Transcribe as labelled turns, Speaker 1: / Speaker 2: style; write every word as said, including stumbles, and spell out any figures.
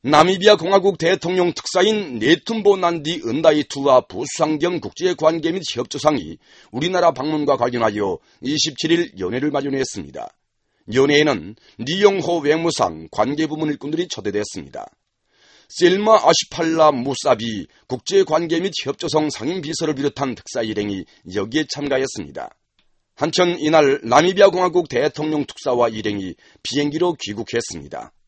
Speaker 1: 나미비아 공화국 대통령 특사인 네툼보 난디 은다이투와 부수상경 국제관계 및 협조상이 우리나라 방문과 관련하여 이십칠일 연회를 마련했습니다. 연회에는 니용호 외무상 관계부문 일꾼들이 초대됐습니다. 셀마 아시팔라 무사비 국제관계 및 협조성 상임비서를 비롯한 특사 일행이 여기에 참가했습니다. 한편 이날 나미비아 공화국 대통령 특사와 일행이 비행기로 귀국했습니다.